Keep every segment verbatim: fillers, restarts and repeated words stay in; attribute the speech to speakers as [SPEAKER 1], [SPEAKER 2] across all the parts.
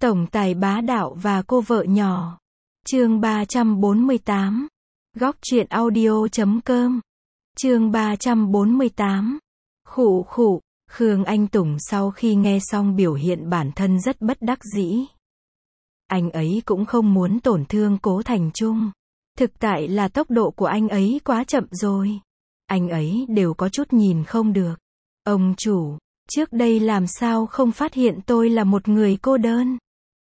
[SPEAKER 1] Tổng tài bá đạo và cô vợ nhỏ. Chương ba trăm bốn mươi tám. Góc truyện audio chấm com. Chương ba trăm bốn mươi tám. Khụ khụ, Khương Anh Tùng sau khi nghe xong biểu hiện bản thân rất bất đắc dĩ. Anh ấy cũng không muốn tổn thương Cố Thành Trung. Thực tại là tốc độ của anh ấy quá chậm rồi. Anh ấy đều có chút nhìn không được. Ông chủ, trước đây làm sao không phát hiện tôi là một người cô đơn?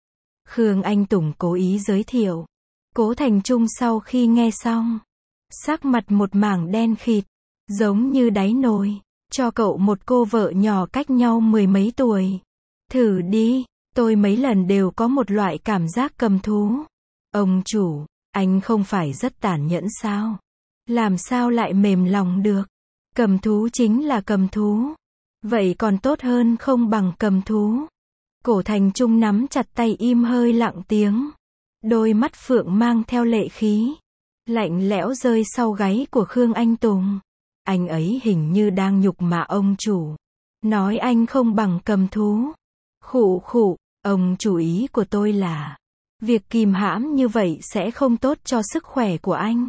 [SPEAKER 1] Khương Anh Tùng cố ý giới thiệu. Cố Thành Trung sau khi nghe xong, sắc mặt một mảng đen khịt, giống như đáy nồi, cho cậu một cô vợ nhỏ cách nhau mười mấy tuổi. Thử đi, tôi mấy lần đều có một loại cảm giác cầm thú. Ông chủ, anh không phải rất tàn nhẫn sao? Làm sao lại mềm lòng được? Cầm thú chính là cầm thú. Vậy còn tốt hơn không bằng cầm thú. Cố Thành Trung nắm chặt tay im hơi lặng tiếng. Đôi mắt phượng mang theo lệ khí, lạnh lẽo rơi sau gáy của Khương Anh Tùng. Anh ấy hình như đang nhục mạ ông chủ. Nói anh không bằng cầm thú. Khụ khụ, ông chủ ý của tôi là, việc kìm hãm như vậy sẽ không tốt cho sức khỏe của anh.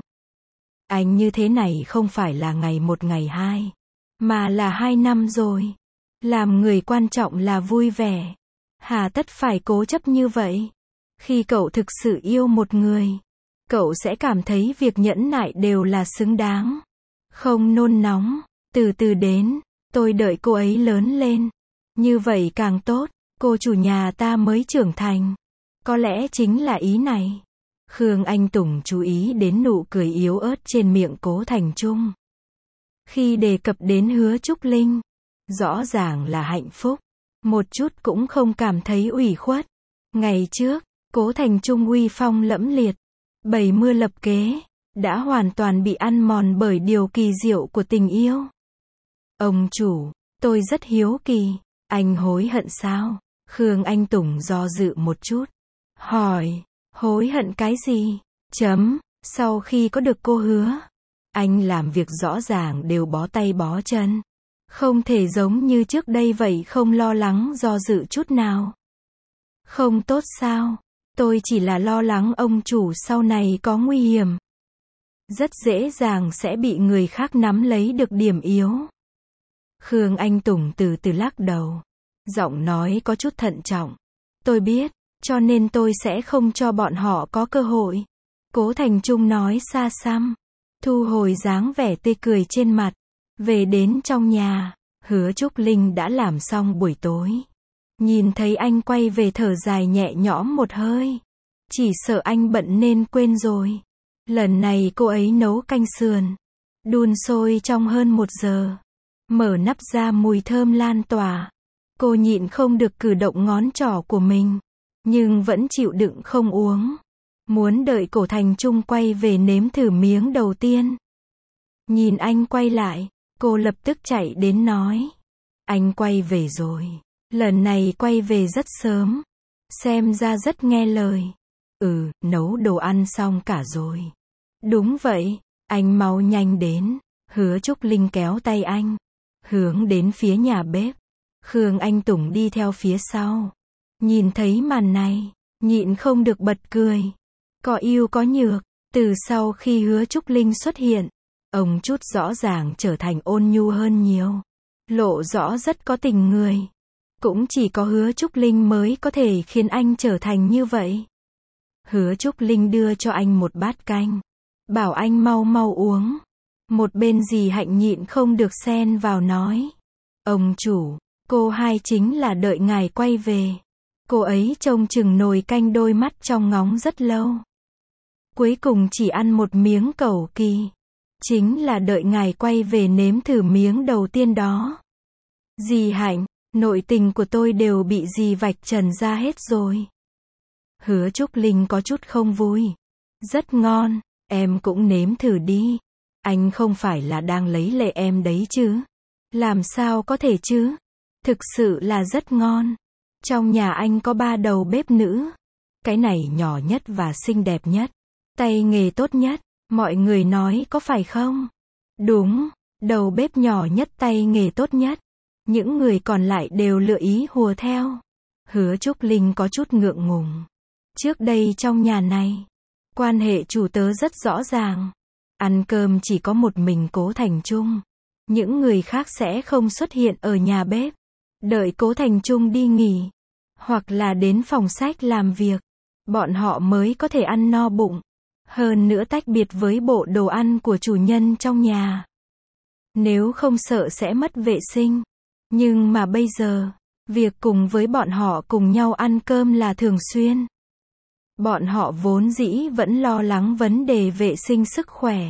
[SPEAKER 1] Anh như thế này không phải là ngày một ngày hai, mà là hai năm rồi. Làm người quan trọng là vui vẻ. Hà tất phải cố chấp như vậy? Khi cậu thực sự yêu một người, cậu sẽ cảm thấy việc nhẫn nại đều là xứng đáng. Không nôn nóng, từ từ đến, tôi đợi cô ấy lớn lên. Như vậy càng tốt, cô chủ nhà ta mới trưởng thành. Có lẽ chính là ý này. Khương Anh Tùng chú ý đến nụ cười yếu ớt trên miệng Cố Thành Trung. Khi đề cập đến Hứa Trúc Linh, rõ ràng là hạnh phúc, một chút cũng không cảm thấy ủy khuất. Ngày trước, Cố Thành Trung uy phong lẫm liệt, bày mưa lập kế, đã hoàn toàn bị ăn mòn bởi điều kỳ diệu của tình yêu. Ông chủ, tôi rất hiếu kỳ, anh hối hận sao? Khương Anh Tùng do dự một chút, hỏi, hối hận cái gì? Chấm, sau khi có được cô Hứa, anh làm việc rõ ràng đều bó tay bó chân. Không thể giống như trước đây vậy không lo lắng do dự chút nào. Không tốt sao? Tôi chỉ là lo lắng ông chủ sau này có nguy hiểm. Rất dễ dàng sẽ bị người khác nắm lấy được điểm yếu. Khương Anh Tùng từ từ lắc đầu. Giọng nói có chút thận trọng. Tôi biết, cho nên tôi sẽ không cho bọn họ có cơ hội. Cố Thành Trung nói xa xăm, thu hồi dáng vẻ tươi cười trên mặt. Về đến trong nhà, Hứa Trúc Linh đã làm xong buổi tối. Nhìn thấy anh quay về thở dài nhẹ nhõm một hơi. Chỉ sợ anh bận nên quên rồi. Lần này cô ấy nấu canh sườn, đun sôi trong hơn một giờ. Mở nắp ra mùi thơm lan tỏa. Cô nhịn không được cử động ngón trỏ của mình, nhưng vẫn chịu đựng không uống. Muốn đợi Cố Thành Trung quay về nếm thử miếng đầu tiên. Nhìn anh quay lại, cô lập tức chạy đến nói. Anh quay về rồi. Lần này quay về rất sớm. Xem ra rất nghe lời. Ừ, nấu đồ ăn xong cả rồi. Đúng vậy, anh mau nhanh đến. Hứa Trúc Linh kéo tay anh, hướng đến phía nhà bếp. Khương Anh Tùng đi theo phía sau. Nhìn thấy màn này, nhịn không được bật cười. Có yêu có nhược, từ sau khi Hứa Trúc Linh xuất hiện, ông chút rõ ràng trở thành ôn nhu hơn nhiều. Lộ rõ rất có tình người. Cũng chỉ có Hứa Trúc Linh mới có thể khiến anh trở thành như vậy. Hứa Trúc Linh đưa cho anh một bát canh, bảo anh mau mau uống. Một bên dì Hạnh nhịn không được xen vào nói. Ông chủ, cô hai chính là đợi ngài quay về. Cô ấy trông chừng nồi canh đôi mắt trong ngóng rất lâu. Cuối cùng chỉ ăn một miếng cẩu kỳ. Chính là đợi ngài quay về nếm thử miếng đầu tiên đó. Dì Hạnh, nội tình của tôi đều bị dì vạch trần ra hết rồi. Hứa Trúc Linh có chút không vui. Rất ngon, em cũng nếm thử đi. Anh không phải là đang lấy lệ em đấy chứ? Làm sao có thể chứ? Thực sự là rất ngon. Trong nhà anh có ba đầu bếp nữ. Cái này nhỏ nhất và xinh đẹp nhất. Tay nghề tốt nhất. Mọi người nói có phải không? Đúng, đầu bếp nhỏ nhất tay nghề tốt nhất. Những người còn lại đều lựa ý hùa theo. Hứa Trúc Linh có chút ngượng ngùng. Trước đây trong nhà này, quan hệ chủ tớ rất rõ ràng. Ăn cơm chỉ có một mình Cố Thành Trung. Những người khác sẽ không xuất hiện ở nhà bếp. Đợi Cố Thành Trung đi nghỉ, hoặc là đến phòng sách làm việc, bọn họ mới có thể ăn no bụng. Hơn nữa tách biệt với bộ đồ ăn của chủ nhân trong nhà. Nếu không sợ sẽ mất vệ sinh. Nhưng mà bây giờ, việc cùng với bọn họ cùng nhau ăn cơm là thường xuyên. Bọn họ vốn dĩ vẫn lo lắng vấn đề vệ sinh sức khỏe.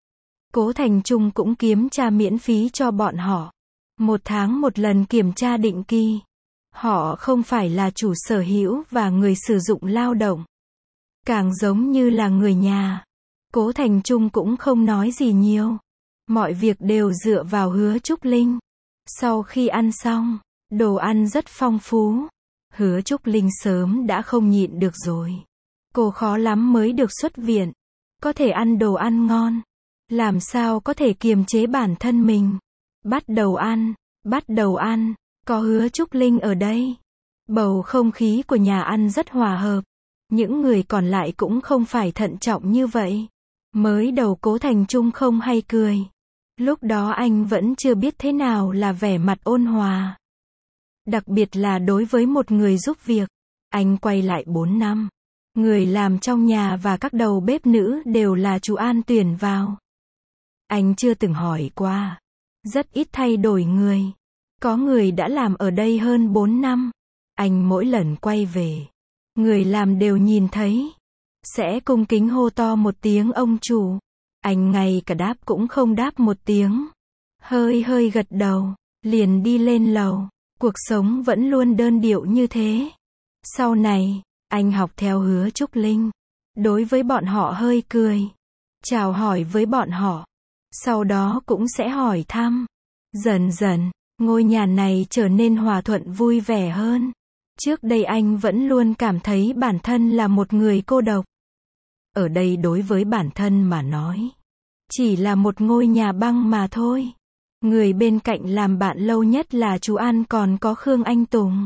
[SPEAKER 1] Cố Thành Trung cũng kiểm tra miễn phí cho bọn họ. Một tháng một lần kiểm tra định kỳ. Họ không phải là chủ sở hữu và người sử dụng lao động. Càng giống như là người nhà. Cố Thành Trung cũng không nói gì nhiều. Mọi việc đều dựa vào Hứa Trúc Linh. Sau khi ăn xong, đồ ăn rất phong phú. Hứa Trúc Linh sớm đã không nhịn được rồi. Cô khó lắm mới được xuất viện. Có thể ăn đồ ăn ngon. Làm sao có thể kiềm chế bản thân mình. Bắt đầu ăn, bắt đầu ăn. Có Hứa Trúc Linh ở đây. Bầu không khí của nhà ăn rất hòa hợp. Những người còn lại cũng không phải thận trọng như vậy. Mới đầu Cố Thành Trung không hay cười. Lúc đó anh vẫn chưa biết thế nào là vẻ mặt ôn hòa. Đặc biệt là đối với một người giúp việc. Anh quay lại bốn năm. Người làm trong nhà và các đầu bếp nữ đều là chú An tuyển vào. Anh chưa từng hỏi qua. Rất ít thay đổi người. Có người đã làm ở đây hơn bốn năm. Anh mỗi lần quay về, người làm đều nhìn thấy. Sẽ cung kính hô to một tiếng ông chủ. Anh ngay cả đáp cũng không đáp một tiếng. Hơi hơi gật đầu, liền đi lên lầu. Cuộc sống vẫn luôn đơn điệu như thế. Sau này, anh học theo Hứa Trúc Linh. Đối với bọn họ hơi cười. Chào hỏi với bọn họ. Sau đó cũng sẽ hỏi thăm. Dần dần, ngôi nhà này trở nên hòa thuận vui vẻ hơn. Trước đây anh vẫn luôn cảm thấy bản thân là một người cô độc. Ở đây đối với bản thân mà nói, chỉ là một ngôi nhà băng mà thôi. Người bên cạnh làm bạn lâu nhất là chú An còn có Khương Anh Tùng.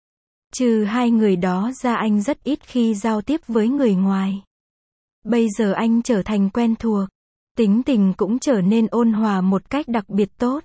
[SPEAKER 1] Trừ hai người đó ra anh rất ít khi giao tiếp với người ngoài. Bây giờ anh trở thành quen thuộc. Tính tình cũng trở nên ôn hòa một cách đặc biệt tốt.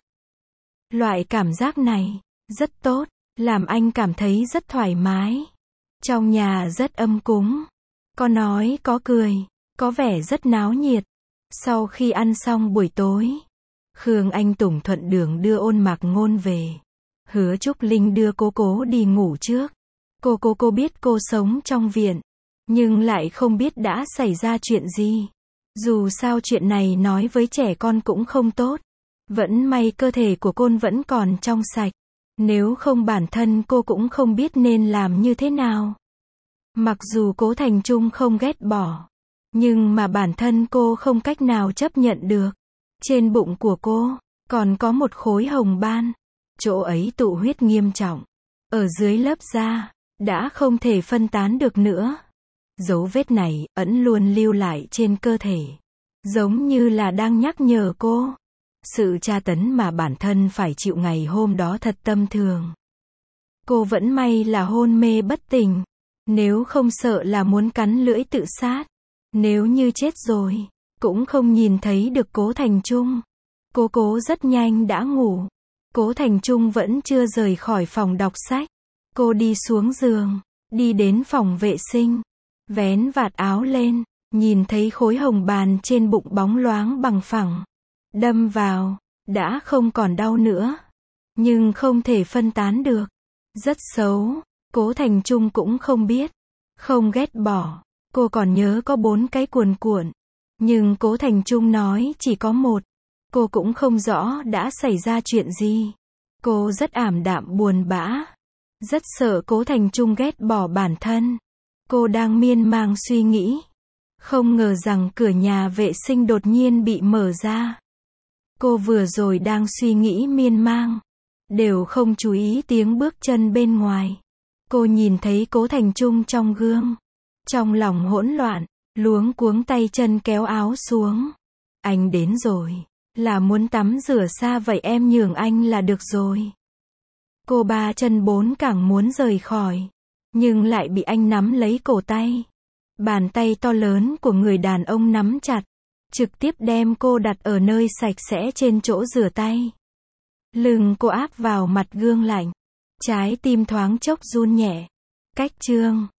[SPEAKER 1] Loại cảm giác này, rất tốt, làm anh cảm thấy rất thoải mái. Trong nhà rất âm cúng. Có nói có cười, có vẻ rất náo nhiệt. Sau khi ăn xong buổi tối, Khương Anh Tùng thuận đường đưa Ôn Mạc Ngôn về. Hứa Trúc Linh đưa cô Cố đi ngủ trước. Cô cô cô biết cô sống trong viện, nhưng lại không biết đã xảy ra chuyện gì. Dù sao chuyện này nói với trẻ con cũng không tốt. Vẫn may cơ thể của cô vẫn còn trong sạch. Nếu không bản thân cô cũng không biết nên làm như thế nào. Mặc dù Cố Thành Trung không ghét bỏ, nhưng mà bản thân cô không cách nào chấp nhận được. Trên bụng của cô, còn có một khối hồng ban. Chỗ ấy tụ huyết nghiêm trọng. Ở dưới lớp da, đã không thể phân tán được nữa. Dấu vết này, ẩn luôn lưu lại trên cơ thể. Giống như là đang nhắc nhở cô. Sự tra tấn mà bản thân phải chịu ngày hôm đó thật tâm thường. Cô vẫn may là hôn mê bất tỉnh. Nếu không sợ là muốn cắn lưỡi tự sát. Nếu như chết rồi, cũng không nhìn thấy được Cố Thành Trung. Cô Cố rất nhanh đã ngủ. Cố Thành Trung vẫn chưa rời khỏi phòng đọc sách. Cô đi xuống giường, đi đến phòng vệ sinh, vén vạt áo lên, nhìn thấy khối hồng bàn trên bụng bóng loáng bằng phẳng. Đâm vào, đã không còn đau nữa. Nhưng không thể phân tán được. Rất xấu, Cố Thành Trung cũng không biết. Không ghét bỏ, cô còn nhớ có bốn cái cuồn cuộn. Nhưng Cố Thành Trung nói chỉ có một. Cô cũng không rõ đã xảy ra chuyện gì. Cô rất ảm đạm buồn bã. Rất sợ Cố Thành Trung ghét bỏ bản thân. Cô đang miên man suy nghĩ. Không ngờ rằng cửa nhà vệ sinh đột nhiên bị mở ra. Cô vừa rồi đang suy nghĩ miên man, đều không chú ý tiếng bước chân bên ngoài. Cô nhìn thấy Cố Thành Trung trong gương. Trong lòng hỗn loạn, luống cuống tay chân kéo áo xuống. Anh đến rồi. Là muốn tắm rửa xa vậy em nhường anh là được rồi. Cô ba chân bốn cẳng muốn rời khỏi. Nhưng lại bị anh nắm lấy cổ tay. Bàn tay to lớn của người đàn ông nắm chặt, trực tiếp đem cô đặt ở nơi sạch sẽ trên chỗ rửa tay. Lưng cô áp vào mặt gương lạnh. Trái tim thoáng chốc run nhẹ. Cách chương